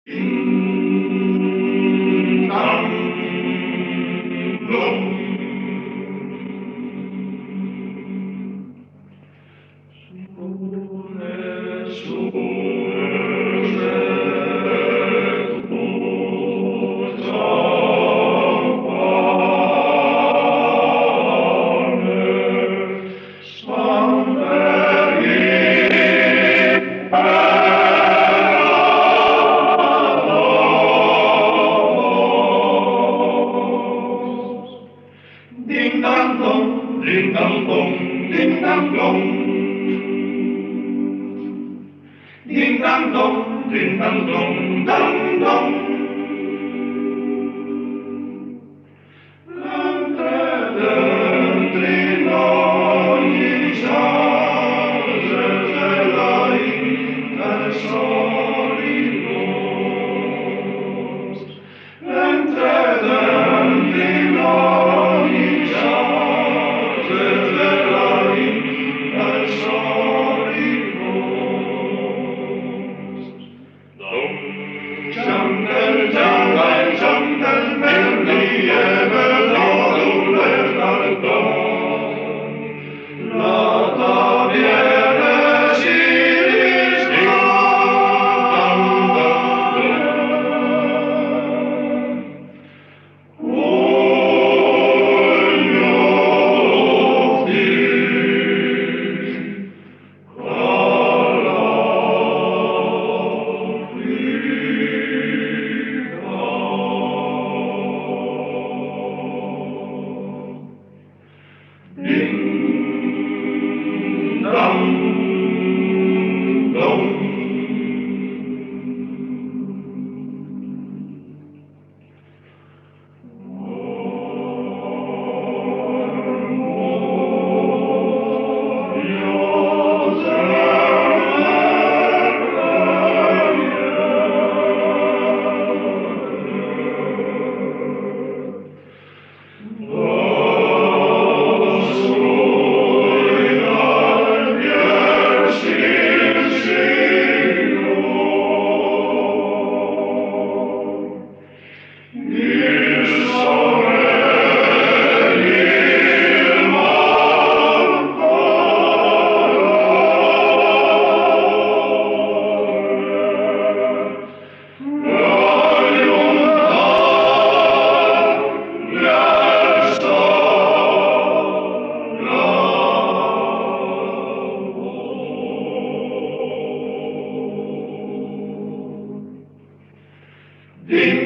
Ding dong, dong. Ding dong dong, ding dong dong, ding dong dong. Ding dong dong, ding dong dong, dong dong. Dentro ogni giorno dell'ai del solito. Mentre dentro ogni giorno dell'ai del solito. Jungle, jungle, jungle, melody, la taviera si riscalda. Ogni di Ding dong dong. Ding